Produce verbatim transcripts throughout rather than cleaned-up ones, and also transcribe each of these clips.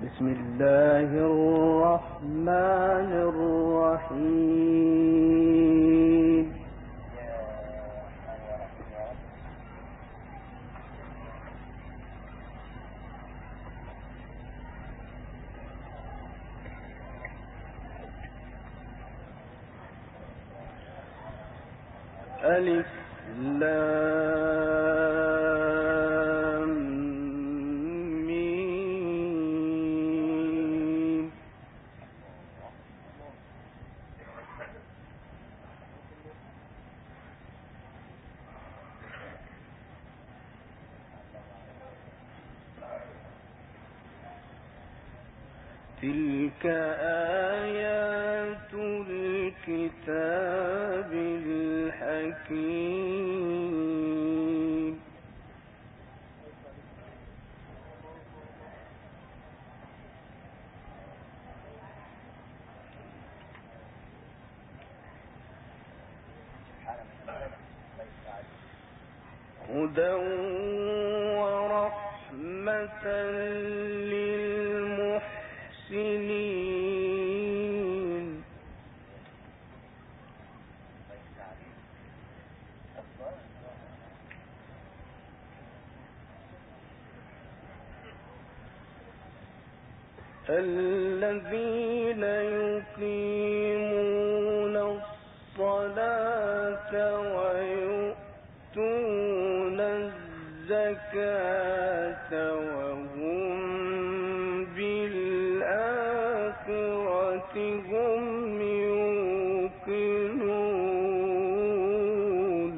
بسم الله الرحمن الرحيم. ألف لام ميم. تلك آيات الكتاب الحكيم. هدى ورحمة للمحسنين. الذين يقيمون الصلاة ويؤتون الزكاة وهم بالآخرة هم يوقنون.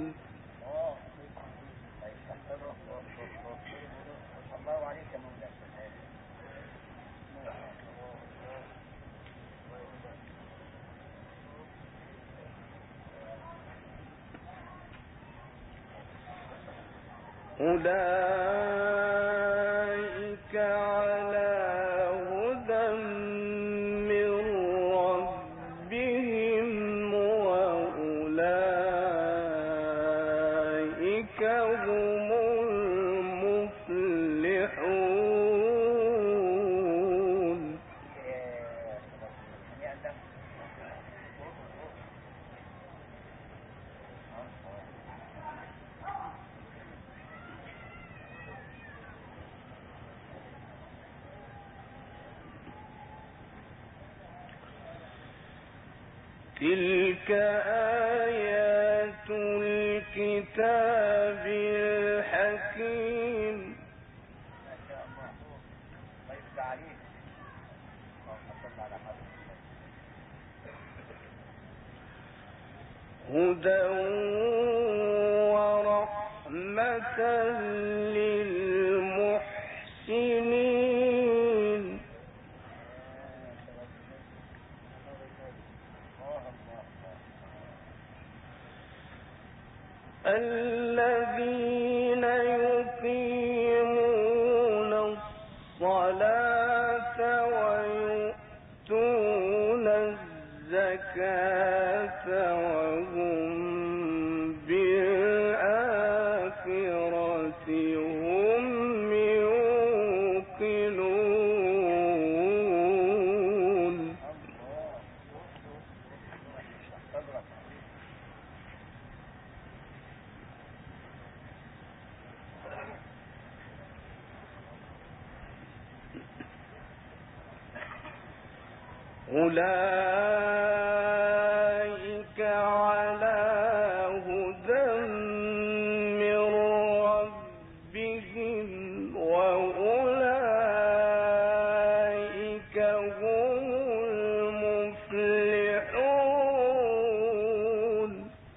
أولئك على هدى من ربهم وأولئك هم المفلحون. تلك آيات الكتاب الحكيم. هدى ورحمة للمحسنين. الذين يقيمون الصلاة ويؤتون الزكاة وهم بالآخرة هم يوقنون. أولئك على هدى من ربهم وأولئك هم المفلحون.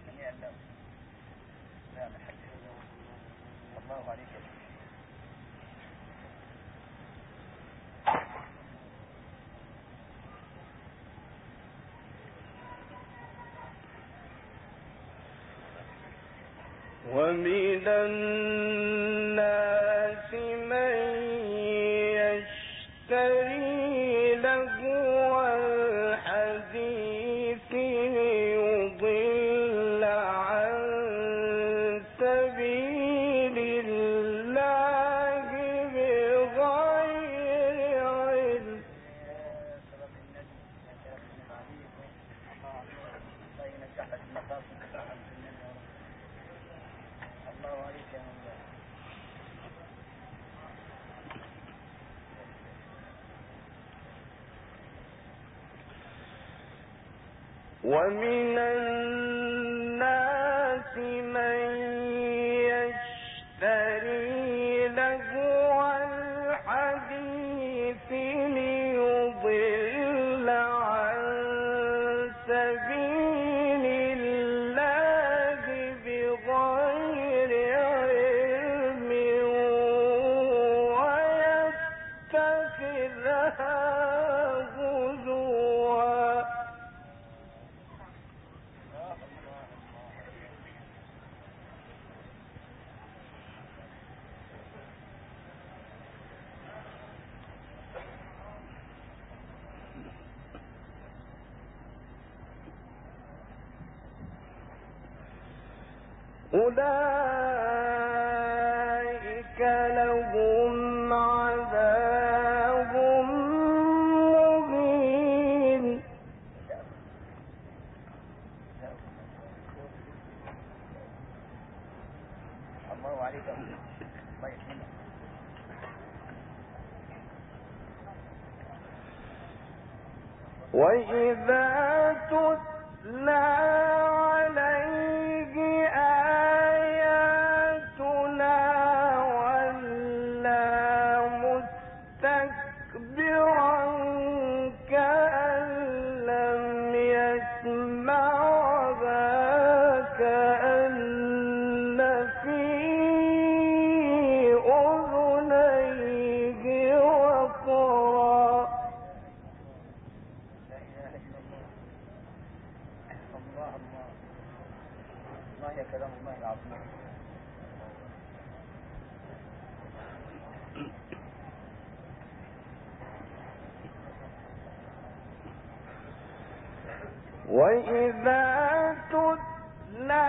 ومن الناس من يشتري لهو الحديث ليضل عن سبيل الله بغير علم. ومن الناس من يشتري لهو الحديث ليضل عن سبيل الله بغير علم ويتخذها هزوا. أولئك لهم عذاب مهين. الله عليك الله يسلمك. وإذا تتلى عليه آياتنا ولى مستكبرا كأن لم يسمعها كأن في أذنيه وقرا. الله الله الله يا كلام الله العظيم. وإذا تتلى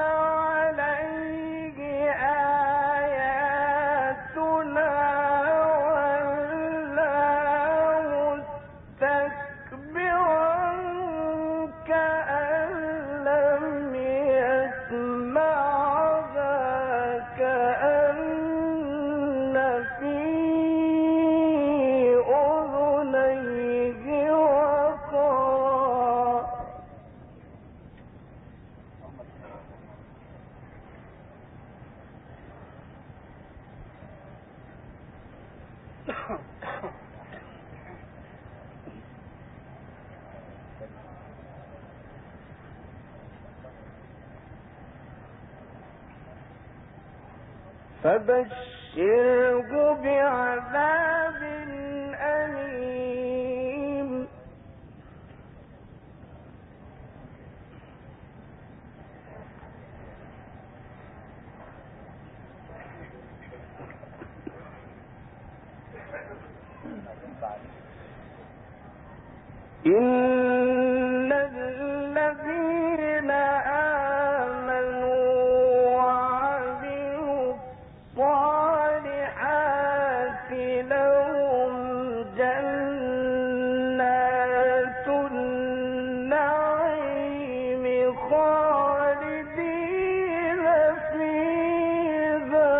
عليه آياتنا ولى مستكبرا كأن لم يسمعها كأن في أذنيه وقرا. فبشره بعذاب أليم. إن الذين آمنوا وعملوا الصالحات لهم جنات النعيم خالدين فيها.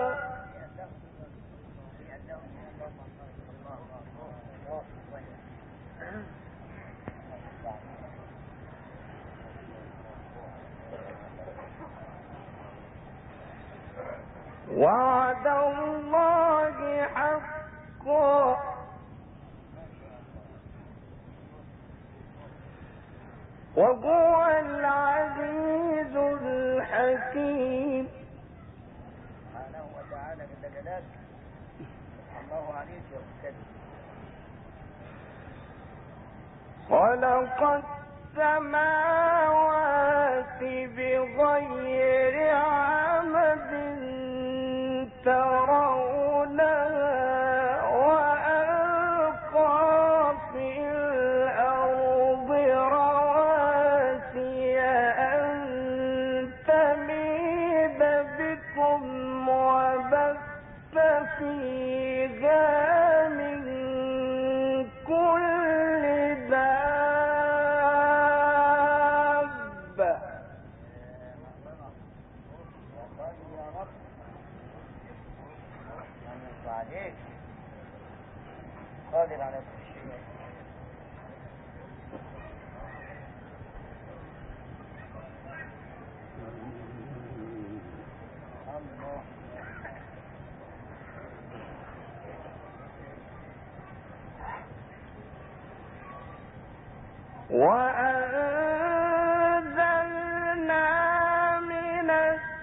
وعد الله حقا وهو العزيز الحكيم. سبحانه وتعالى جل جلاله. الله عليك يا أستاذ. خلق السماوات بغير عمد ترونها وألقى في الأرض رواسي أن تميد بكم وبث فيها من كل دابة عليك قادر على كل شيء. الله وأنزلنا من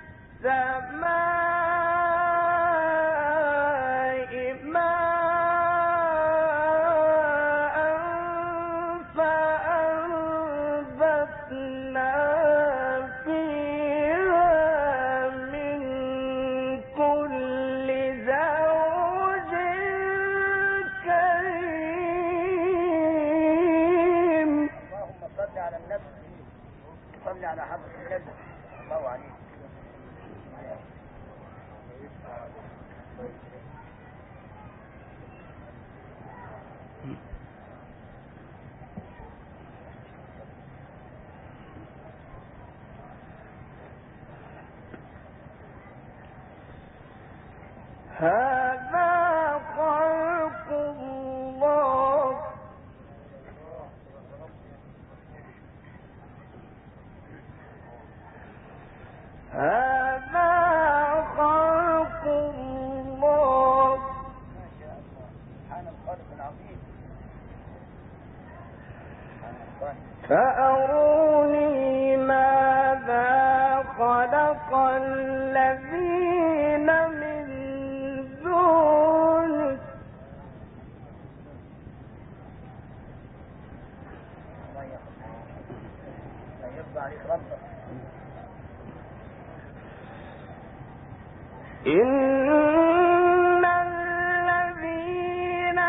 السماء ماء فأنبتنا فيها من كل زوج كريم. اللهم صل على النبي، صل على حضرة النبي الله عليه. هذا خلق الله هذا خلق الله ما شاء الله، سبحان الخالق العظيم. سبحان الخالق. فأروني ماذا خلق الذين من دونه الله يرضى الله يرضى عليك ربك. إن الذين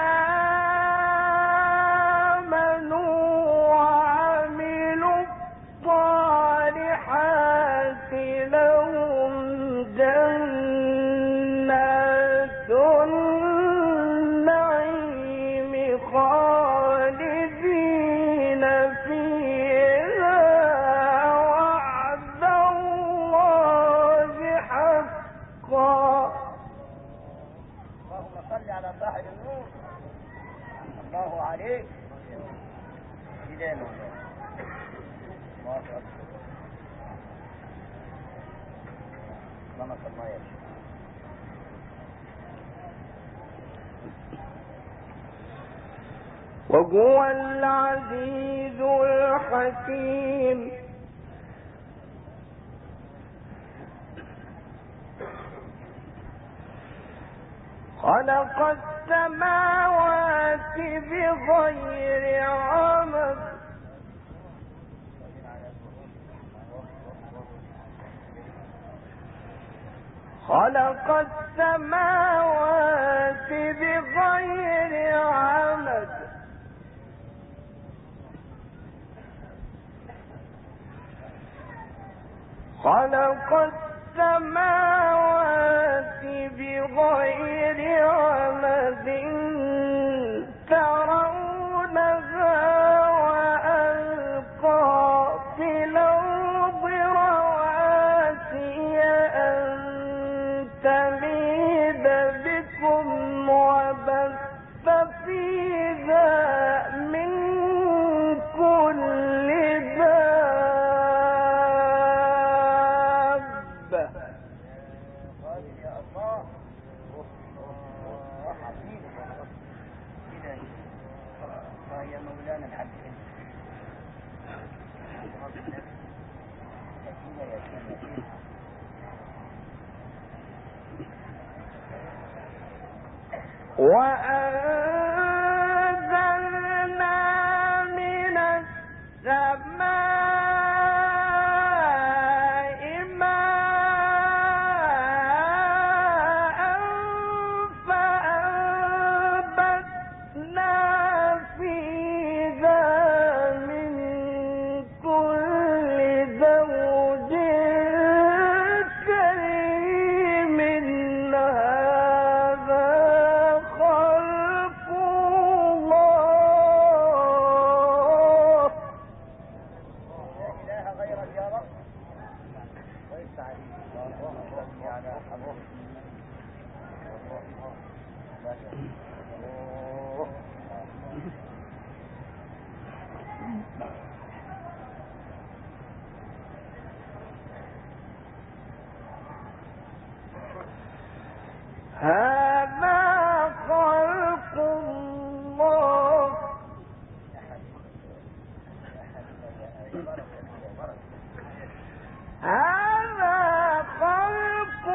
آمنوا وعملوا الصالحات لهم جنات النعيم خالدين فيها وعد الله حقا. اللهم صل على صاحب النور. الله عليك. إلينا الله أكبر. اللهم صل على النبي. وهو العزيز الحكيم. خلق السماوات بغير عمد خلق السماوات بغير عمد خلق السماوات بغير عمد ترونها وألقى في الأرض رواسي أن تميد بكم وبث فيها من كل دابة. يا الله. الله حبيبي كده يا مولانا الحبيب. وأنزلنا من السماء ماء فأنبتنا فيها من كل زوج كريم. هذا خلق الله. لا إله غيرك يا رب. ويفتح عليك. اللهم صل على حضرتك. أوه. هذا خلق الله هذا خلق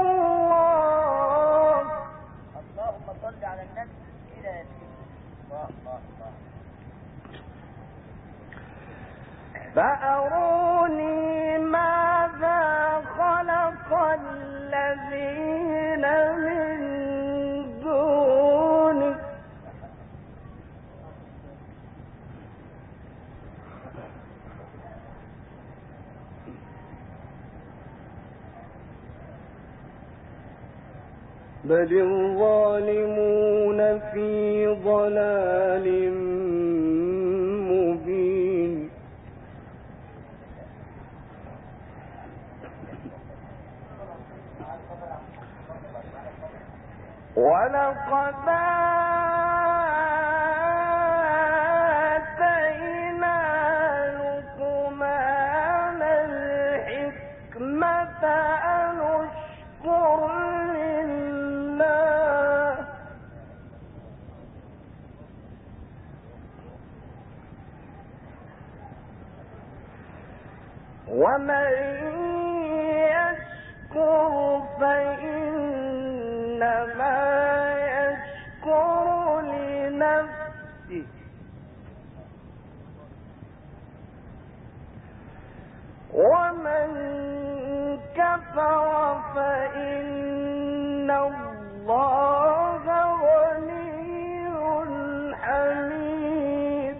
الله اللهم صل على النبي إلى يتيم الله الله الله. فأروني ماذا خلق الذين من دونه بل الظالمون في ضلال مبين ولقد آتينا لقمان الحكمة أن اشكر لله ومن يشكر فإنما يشكر لنفسه ومن كفر فإن الله غني حميد.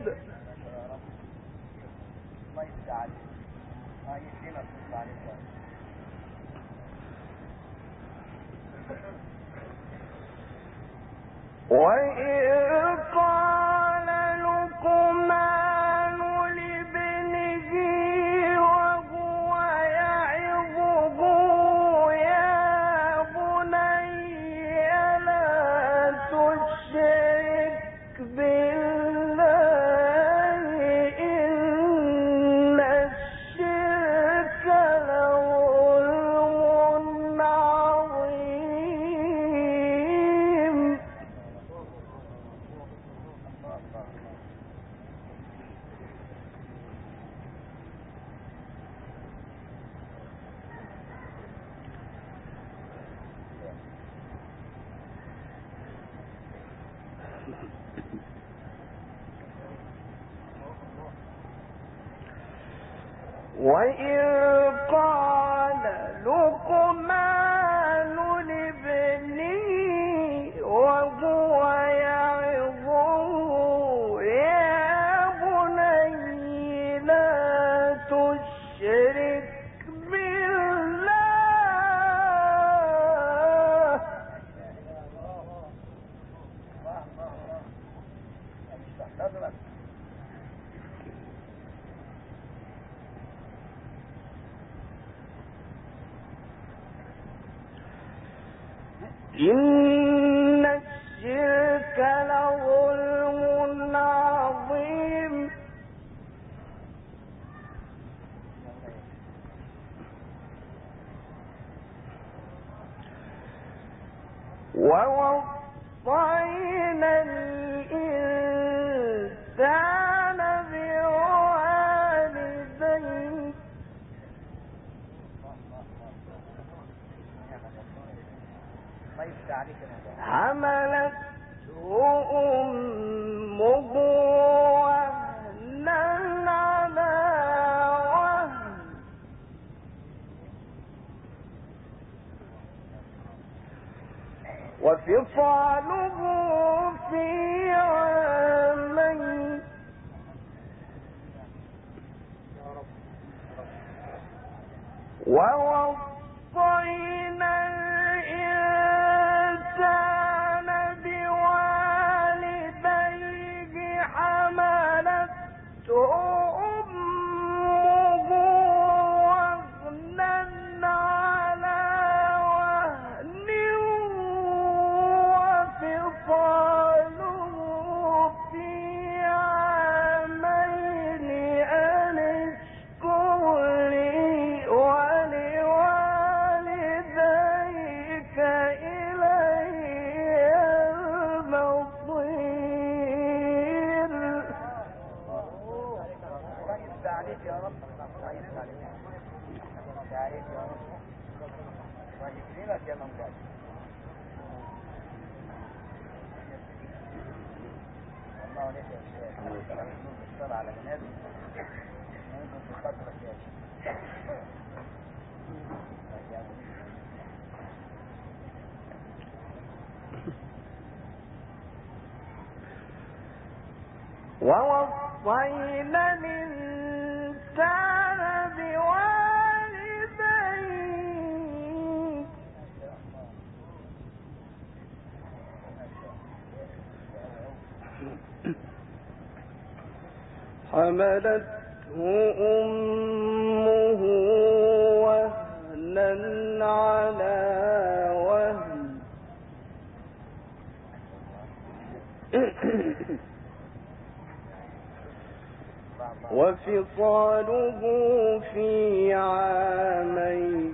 الله يفتح عليك. الله يكرمك ويفتح عليك. وإذ قال لقمان لابنه وهو يعظه يا بني لا تشرك بالله إن الشرك لظلم عظيم. وإذ قال لقمان لابنه وهو يعظه يا بني لا تشرك بالله إن الشرك لظلم عظيم. ووصينا الإنسان بوالديه حملته أمه وهنا على وهن وفصاله في عامين ووصينا الإنسان بوالديه حملته أمه وهنا على وهن وفصاله الله عليك يا شيخ. الصلاة على النبي ممكن تخطرك يا شيخ. ووصينا الإنسان بوالديه حملته أمه وهنا على وهن وفصاله في عامين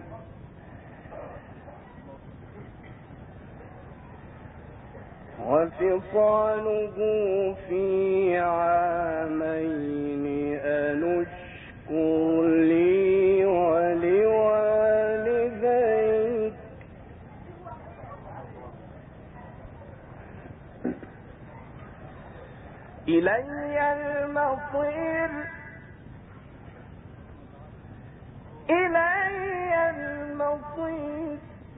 وفصاله في عامين أن اشكر لي ولوالديك إلي المصير إلي المصير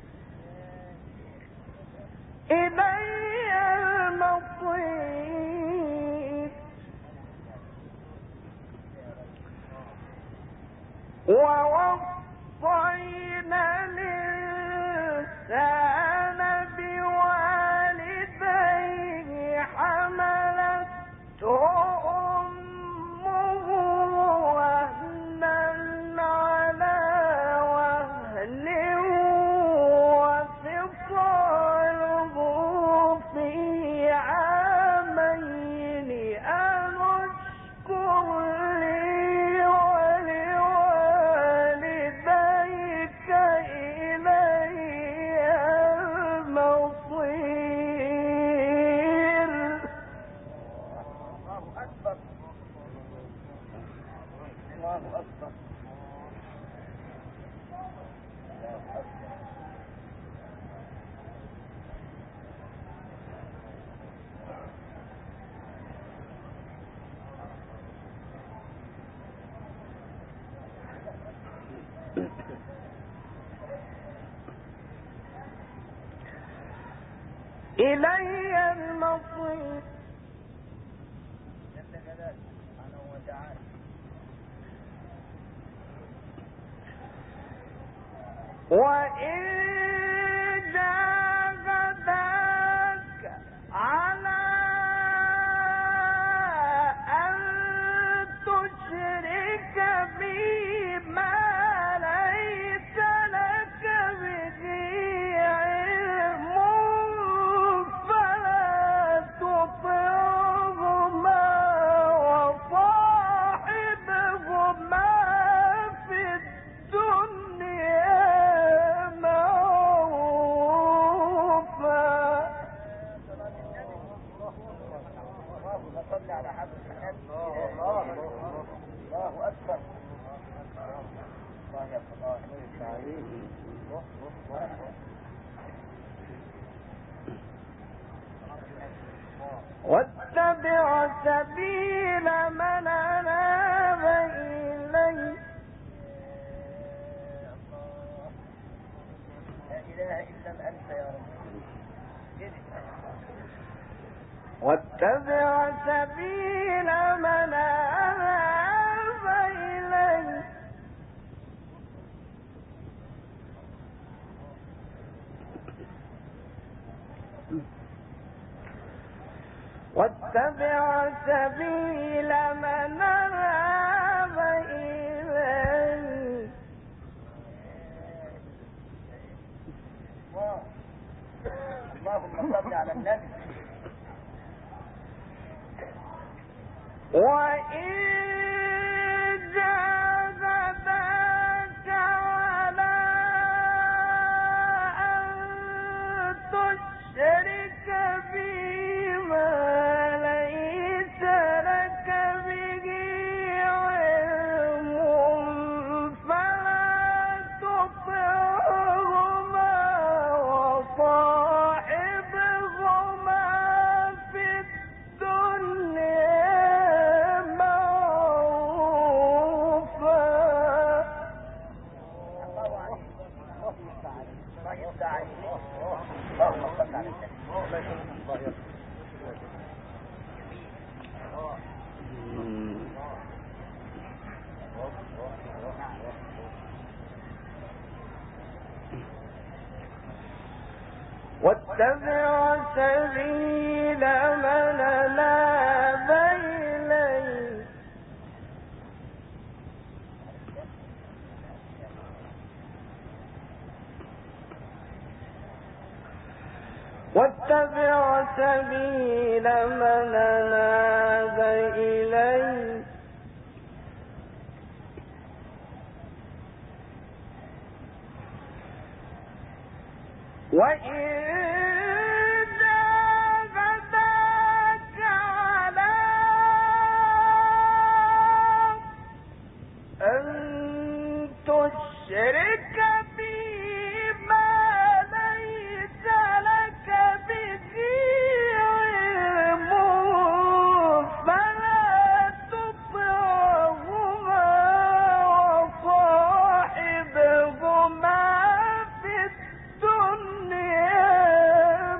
إلي المصير ووصينا الإنسان بوالديه حملته أمه وهنا على وهن وفصاله في عامين أن اشكر لي ولوالديك إلي المصير. الله أكبر الله أكبر الله أكبر. إلي المصير جل جلاله سبحانه وتعالى. وإن جاهداك على أن تشرك بي ما ليس لك به علم فلا تطعهما وصاحبهما في الدنيا معروفا. اللهم صل على حضرة النبي. الله أكبر. الله يا واتبع سبيل من أناب إلي لا إله إلا أنت يا رب. واتبع سبيل من أناب إلي واتبع سبيل من أناب إلي اللهم صل على النبي. وإن جاهداك على أن تشرك بي ما ليس لك به علم فلا تطعهما واتبع سبيل من أناب إليه واتبع سبيل من أناب إليه وإن جاهداك على أن تشرك بي ما ليس لك به علم فلا تطعهما وصاحبهما في الدنيا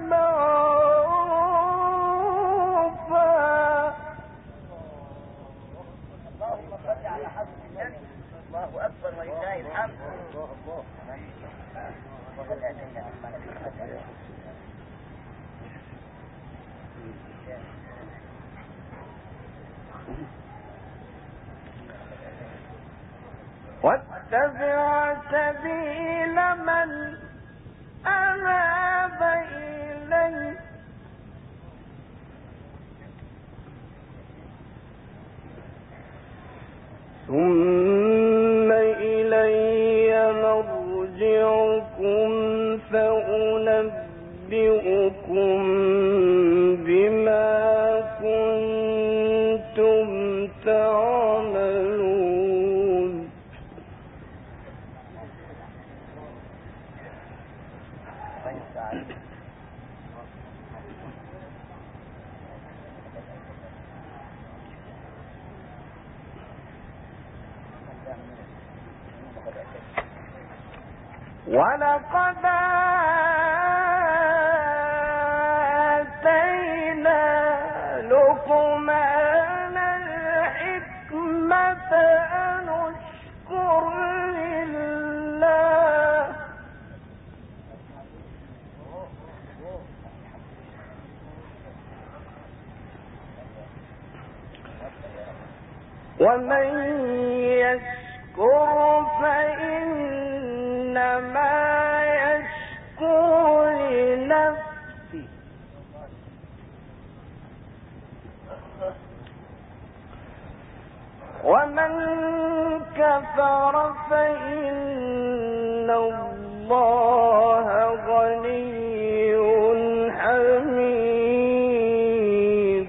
معروفا. اللهم صل على حضرة النبي. الله أكبر ولله الحمد. واتبع سبيل من أناب إليه ثم إلي مرجعكم فأنبئكم بما كنتم تعملون. ولقد آتينا لقمان الحكمة أن اشكر لله ومن يشكر فإنما يشكر لنفسه ومن كفر فإن الله غني حميد.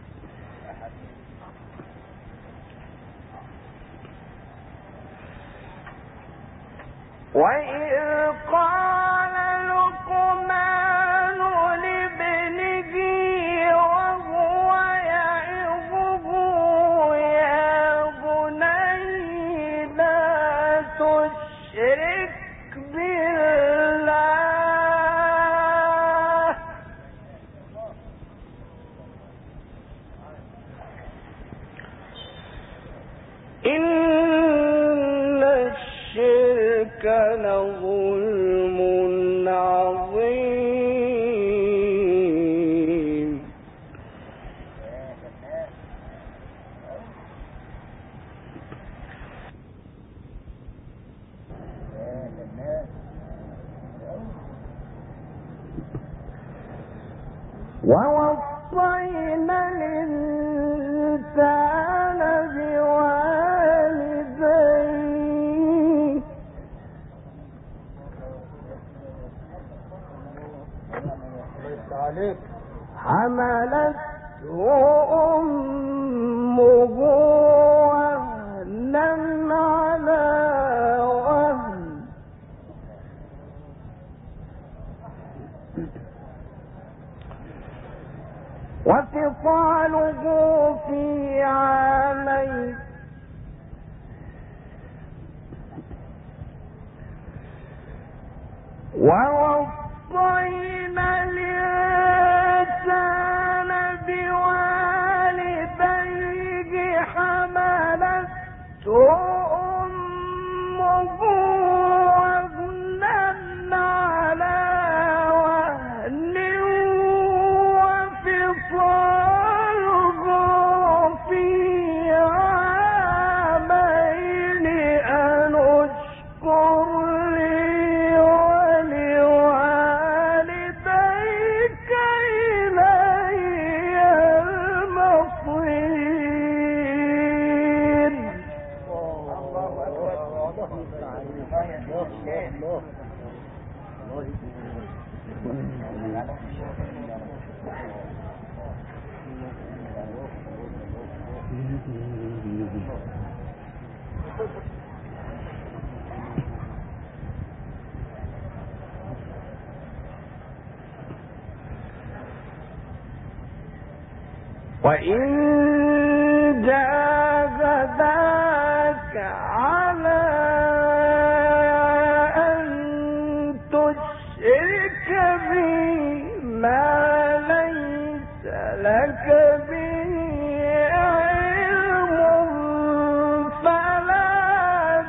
وإذ قال لقمان لابنه وهو يعظه يا بني لا تشرك بالله إن الشرك لظلم عظيم. ووصينا الإنسان بوالديه حملته أمه وهنا على وهن وفصاله في عامين ووصينا وإن جاهداك على أن تشرك بي ما ليس لك به علم فلا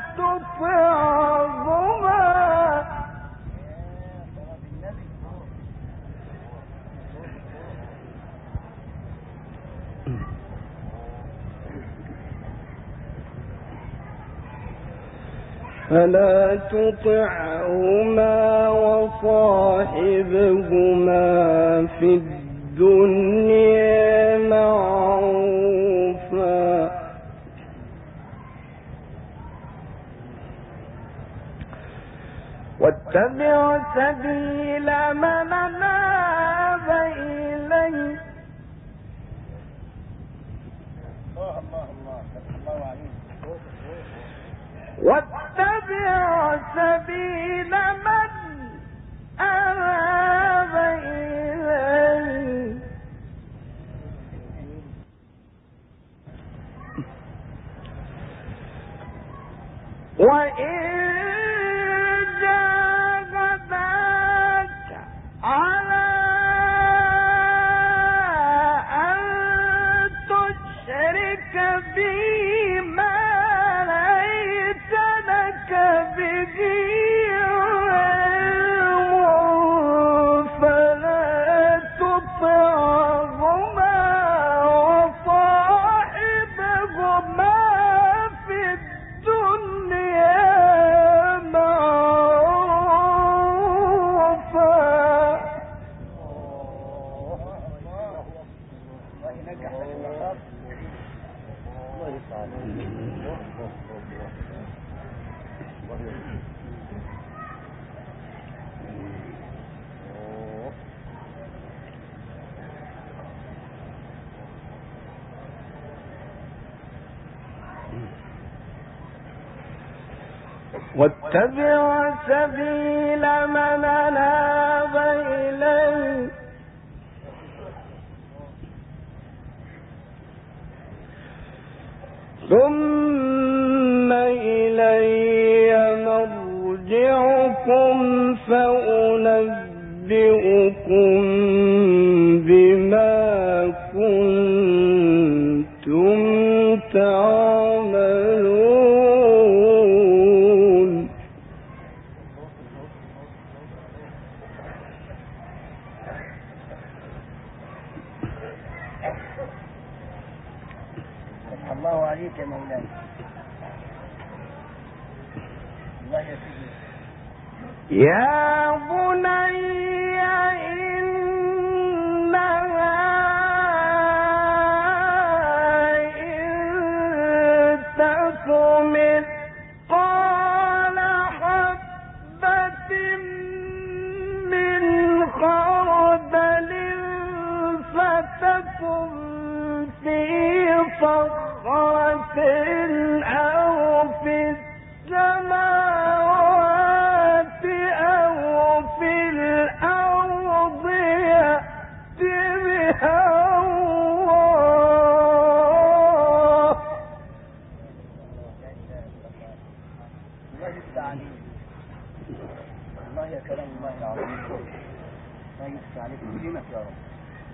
تطعهما فلا تطعهما وصاحبهما في الدنيا معروفا واتبع سبيل من أناب إليه الله الله الله الله عليك واتبع سبيل من أناب إليه وإن جاهداك على أن تشرك بي ما ليس لك به علم فلا تطعهما وصاحبهما في الدنيا معروفا الله ينجح لك المطاف الله يسعدك واتبع سبيل من أناب إليه ثم إلي مرجعكم فأنبئكم بما كنتم تعملون الله عليك يا مولاي الله يا سيدي يا بني إنها إن تك مثقال حبة من خردل فتكن في صخرة أو في السماوات أو في الأرض يأت بها الله الله يفتح عليك الله يا كلام الله العظيم الله يفتح عليك كلمك يا رب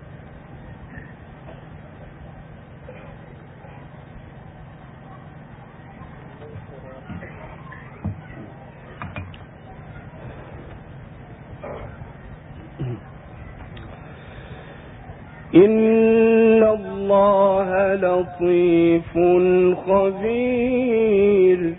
إن الله لطيف خبير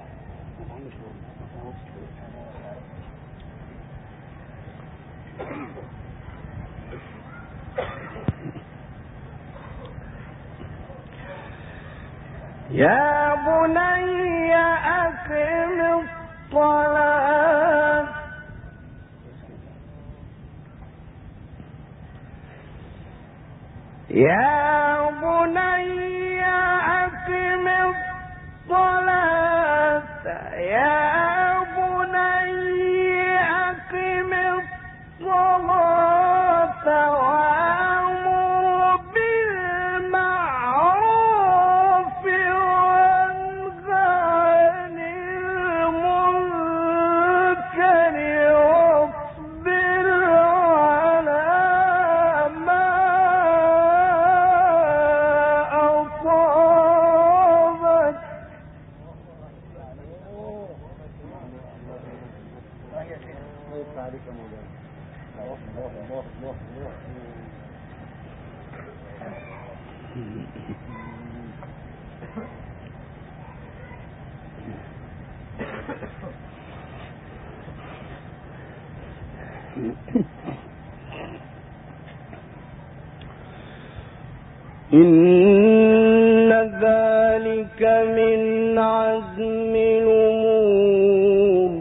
يا بني أقم الصلاة يا بني أقم الصلاة يا بني أقم الصلاة وأمر بالمعروف وانه عن المنكر واصبر على ما أصابك عليك يا مولانا. الله الله الله الله إن ذلك من عزم الأمور.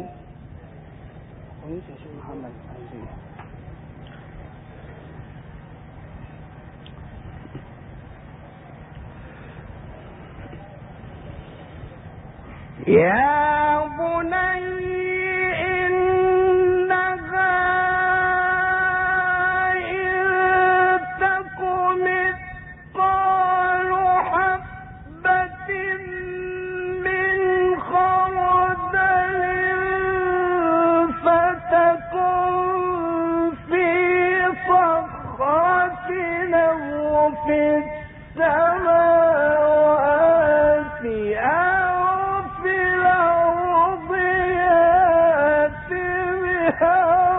يا بني إنها إن تك مثقال حبة من خردل فتكن في صخرة أو في السماوات أو في الأرض يأت بها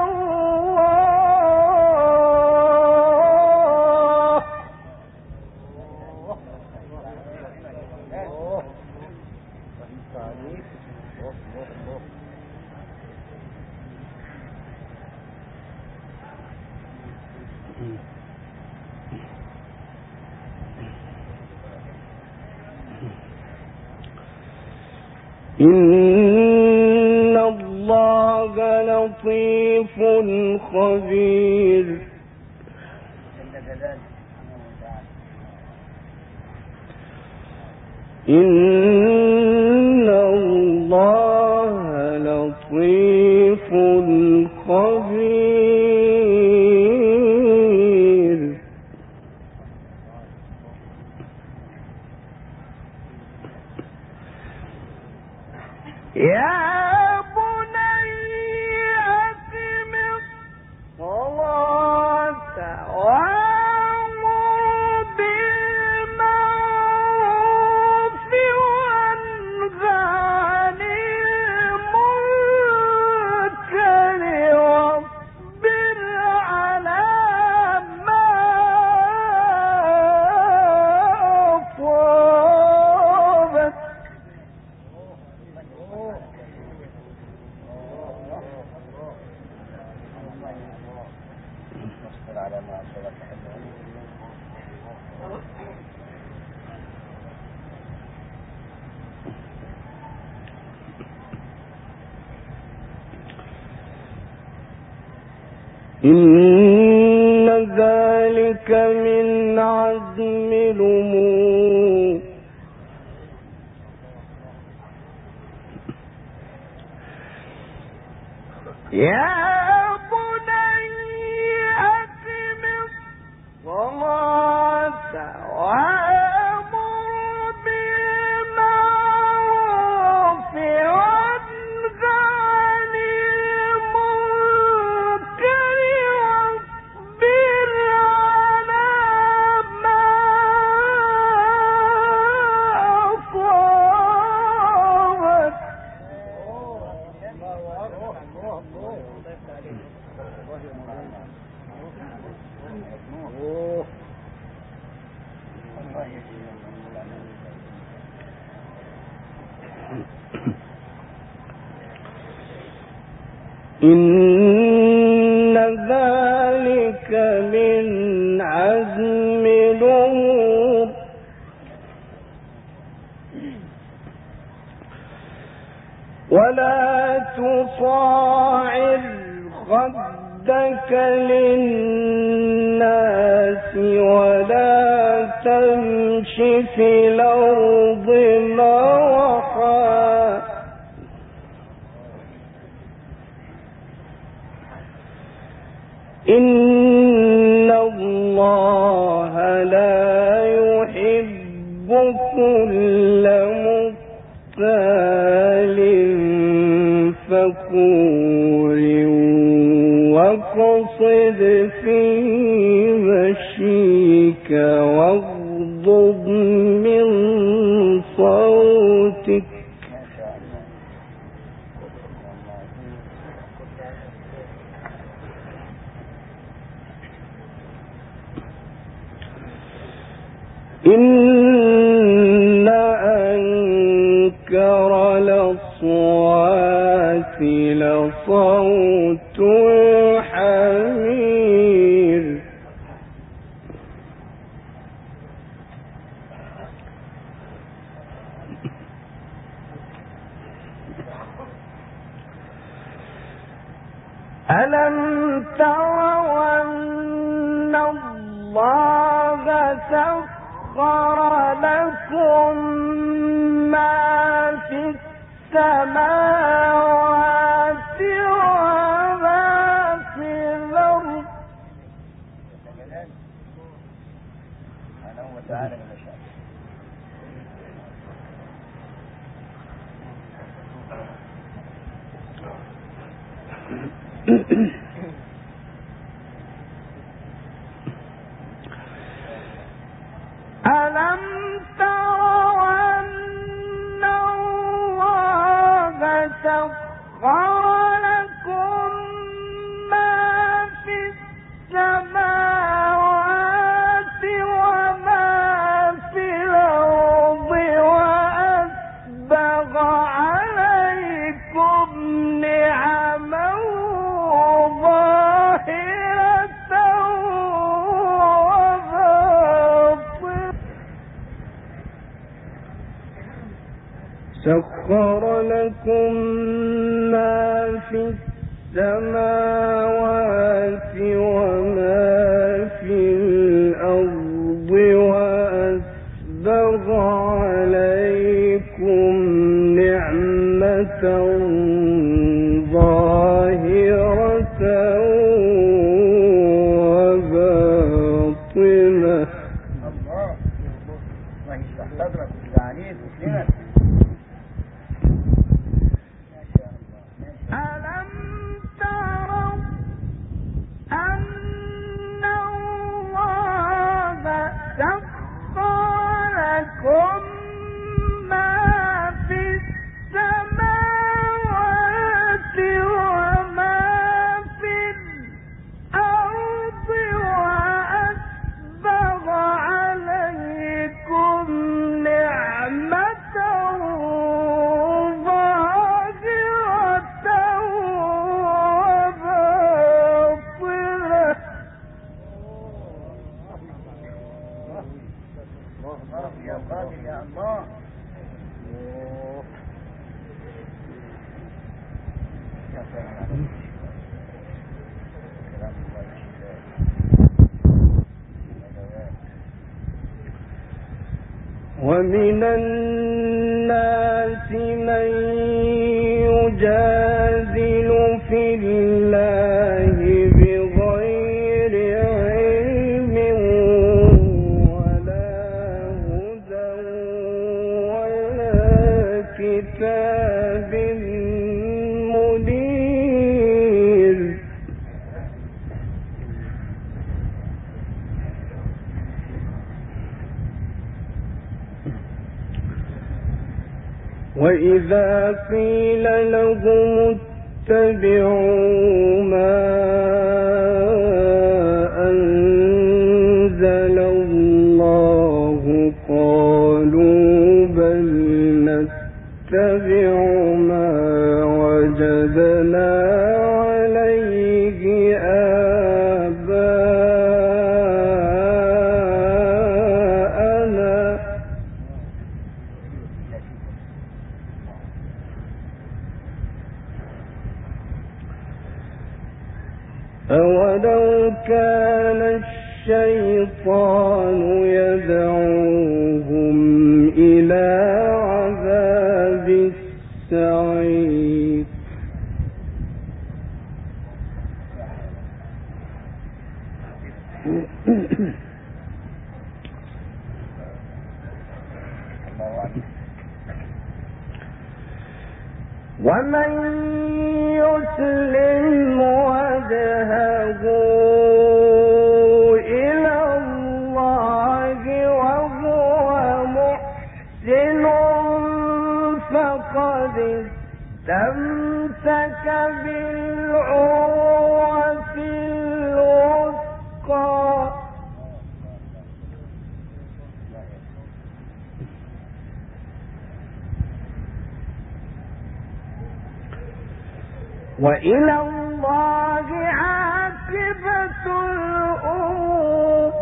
إن الله لطيف خبير. إن الله لطيف خبير. يا بني أقم الصلاة وأمر بالمعروف وانه عن المنكر واصبر على ما أصابك على ما أصابك. إن ذلك من عزم الأمور. يا بني أقم الصلاة وأمر بالمعروف وانه عن المنكر واصبر على ما أصابك إن ذلك من عزم الأمور. ولا تصاعر خدك للناس ولا في الأرض مرحا إن الله لا يحب كل مختال فخور واقصد في مشيك واغضض من صوتك إن أنكر الأصوات لصوت الحمير ألم تروا أن الله سخر لكم ما في السماوات وما في الأرض سبحانه وتعالى لما شاء. ألم تروا أن الله سخر لكم ما في السماوات وما في الأرض وأسبغ عليكم نعمه ظاهرة سخر لكم ما في السماوات وما في الأرض وأسبغ عليكم نعمة ظاهرة وباطنة. الله الله يشرح صدرك ويعليك ويسلمك. ألم تروا أن الله سخر لكم ما في السماوات وما في الأرض وأسبغ عليكم نعمة يا قادر يا الله. يا سلام. كلام الله يشفيك. ومن الناس من يجادل في الله بغير علم ولا هدى ولا كتاب منير. وإذا قيل لهم اتبعوا ما أنزل الله قالوا بل نتبع ما وجدنا عليه آباءنا أولو كان الشيطان يدعوه ومن يسلم وجهه إلى الله وهو محسن فقد استمسك بالعروة الوثقى. وإلى الله عاقبة الأمور.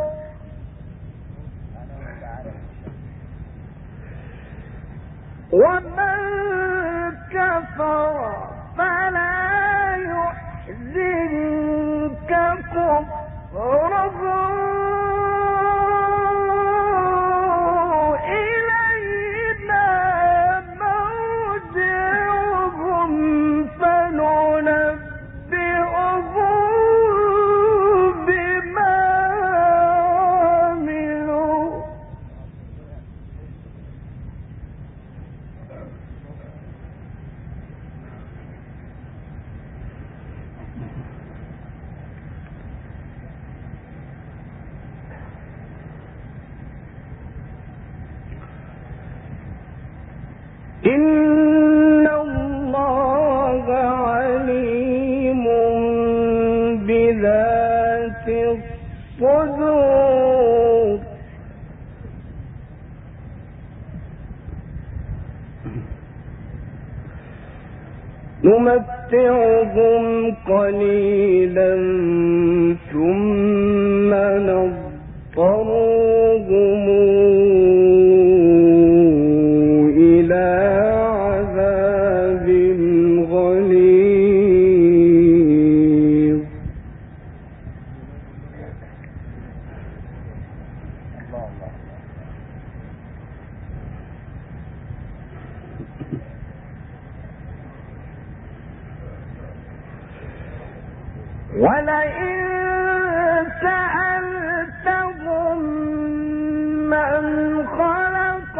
ومن كفر فلا يحزنك كفره إلينا مرجعهم فننبئهم بما عملوا. إن الله عليم بذات الصدور. نمتعهم قليلا ثم نضطرهم إلى عذاب غليظ. ولئن سألتهم من خلق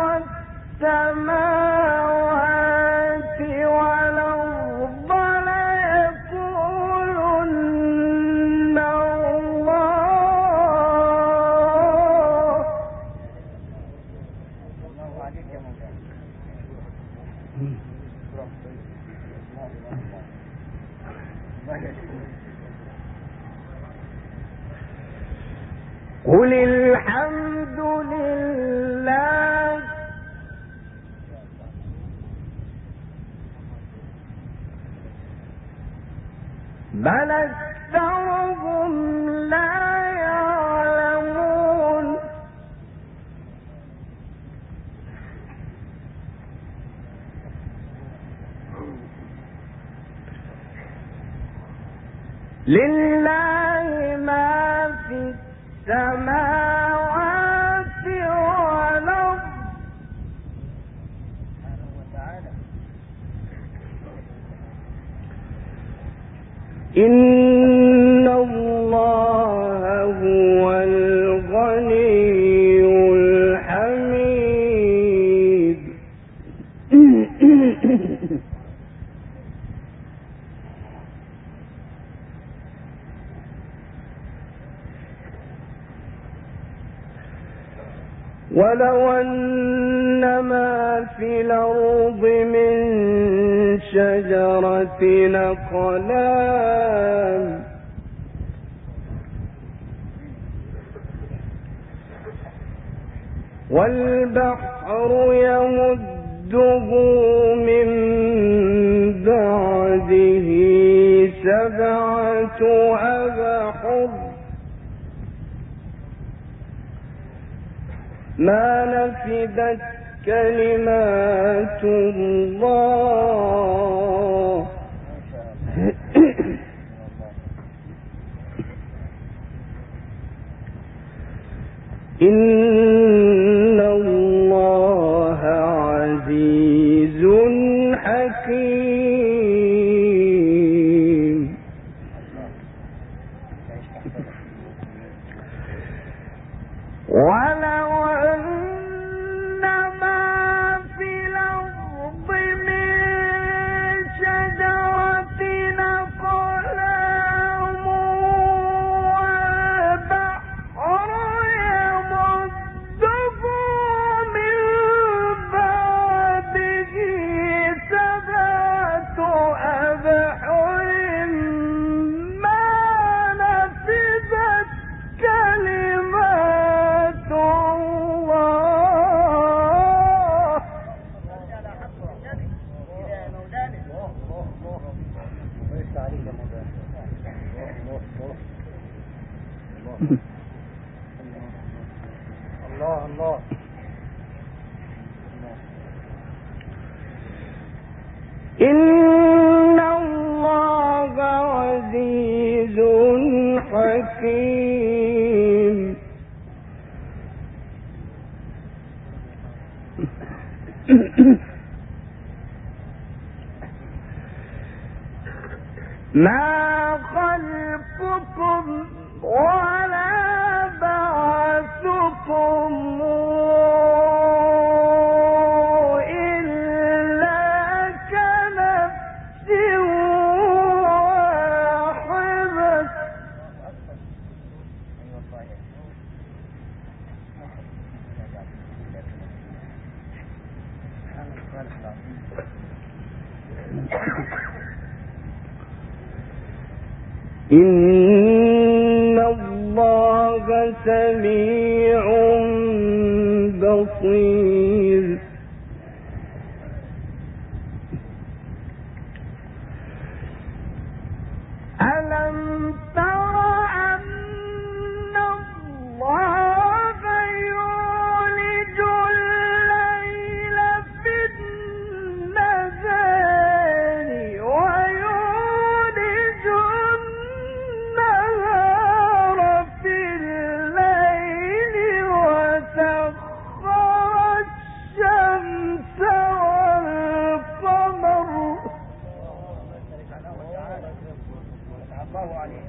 السماوات والأرض ليقولن الله. الله عليك يا مولانا. قل الحمد لله بل أكثرهم لا يعلمون. لله ما في السماوات والأرض إن الله هو الغني الحميد. ولو أن ما في الأرض من شجرة أقلام والبحر يمده من بعده سبعة أبحر ما نفدت كلمات الله إن الله عزيز حكيم. ولو أن ما في الأرض من شجرة أقلام والبحر يمده من بعده سبعة أبحر ما نفذت كلمات الله. الله الله إن الله عزيز حكيم. ما خلقكم ولا بعثكم إلا كنفس واحدة. إن الله سميع بصير. ألم تر أن الله يولج الليل في النهار ويولج النهار في الليل وسخر الشمس والقمر الله عليه.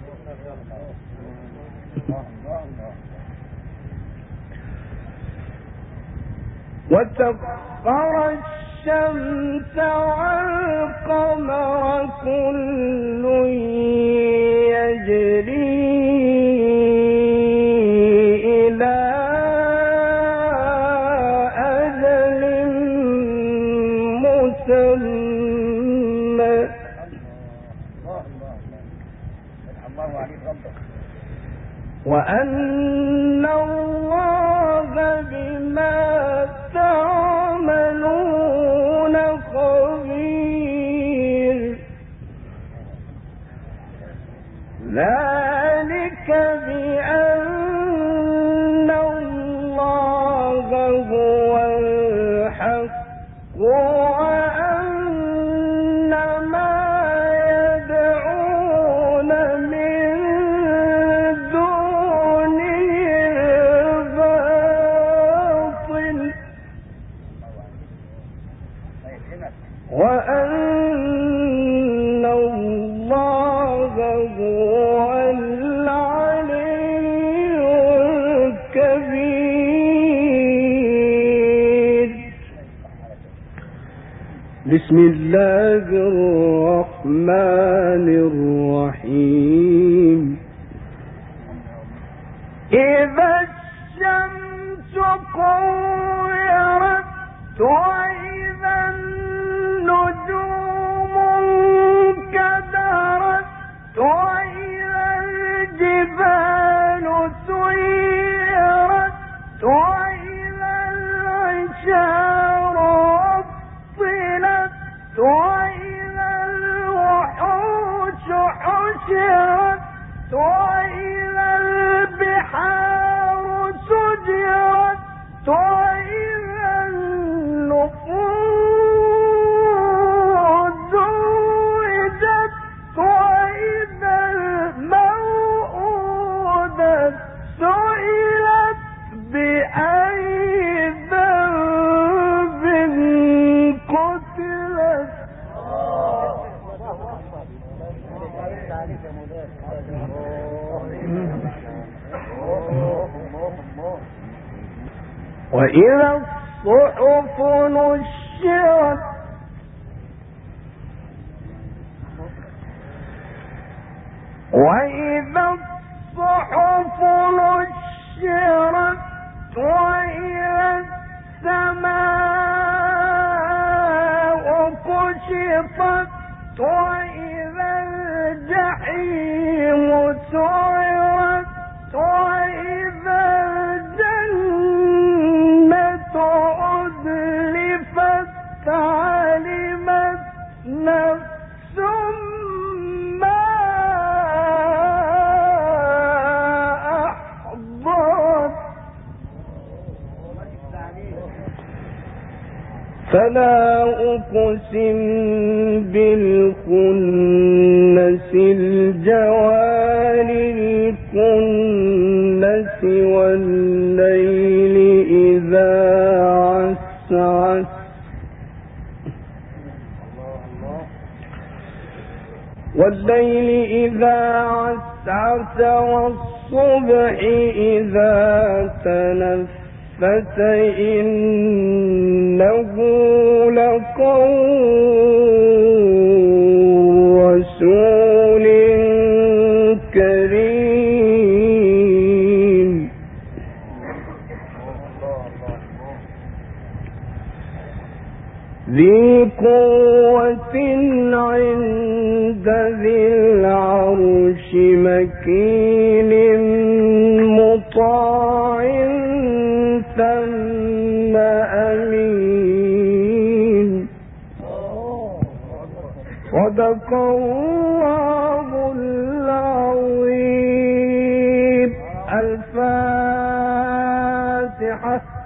وسخر الشمس والقمر كل يجري إلى أجل مسمى وأن الله بما تعملون خبير. ذلك بأن الله هو الحق وأن ما يدعون من دونه الباطل وأن الله هو العلي الكبير. بسم الله الرحمن الرحيم. إذا الشمس كورت وإذا النجوم انكدرت وإذا الجبال سيرت وإذا العشار عطلت وإذا الوحوش حشرت وإذا البحار سجرت وإذا النفوس وإذا الصحف نشرت وإذا الصحف نشرت وإذا السماء كشطت وإذا الجحيم سعرت وإذا الجنة أزلفت علمت نفس ما أحضرت فلا أقسم بالخنس الجوار الكنس والليل إذا عسعس والليل إذا عسعس والصبح إذا تنفس إنه لقول رسول كريم ذي قوة عند ذي العرش مكين مطاع ثم أمين صدق الله العظيم. الفاتحة.